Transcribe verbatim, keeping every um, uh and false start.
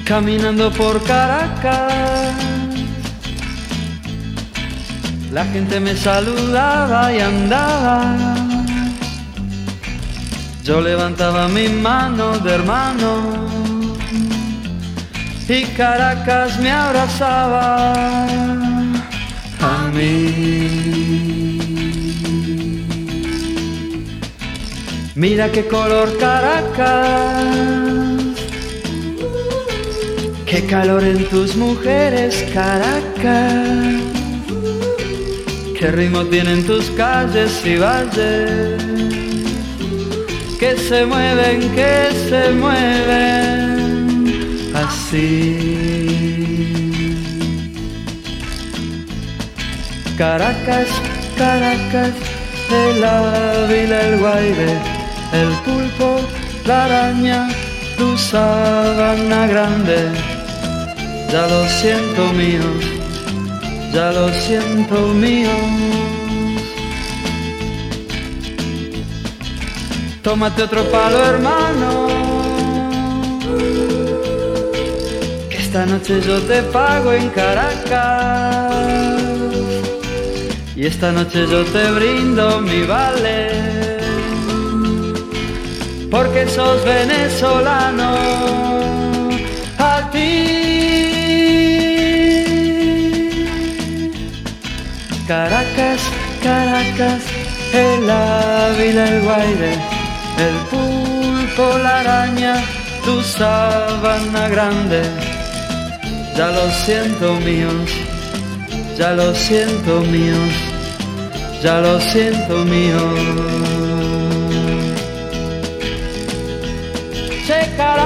Caminando por Caracas, la gente me saludaba y andaba. Yo levantaba mi mano de hermano y Caracas me abrazaba a mí. Mira qué color Caracas, qué calor en tus mujeres, Caracas. Qué ritmo tienen tus calles y valles, que se mueven, que se mueven así. Caracas, Caracas, el Ávila, el Guaire, el pulpo, la araña, tu Sabana Grande. Ya lo siento míos, ya lo siento míos. Tómate otro palo, hermano, que esta noche yo te pago en Caracas, y esta noche yo te brindo mi vale, porque sos venezolano. A ti Caracas, Caracas, el Ávila, el Guaire, el pulpo, la araña, tu Sabana Grande. Ya lo siento míos, ya lo siento míos, ya lo siento míos. Che, Caracas.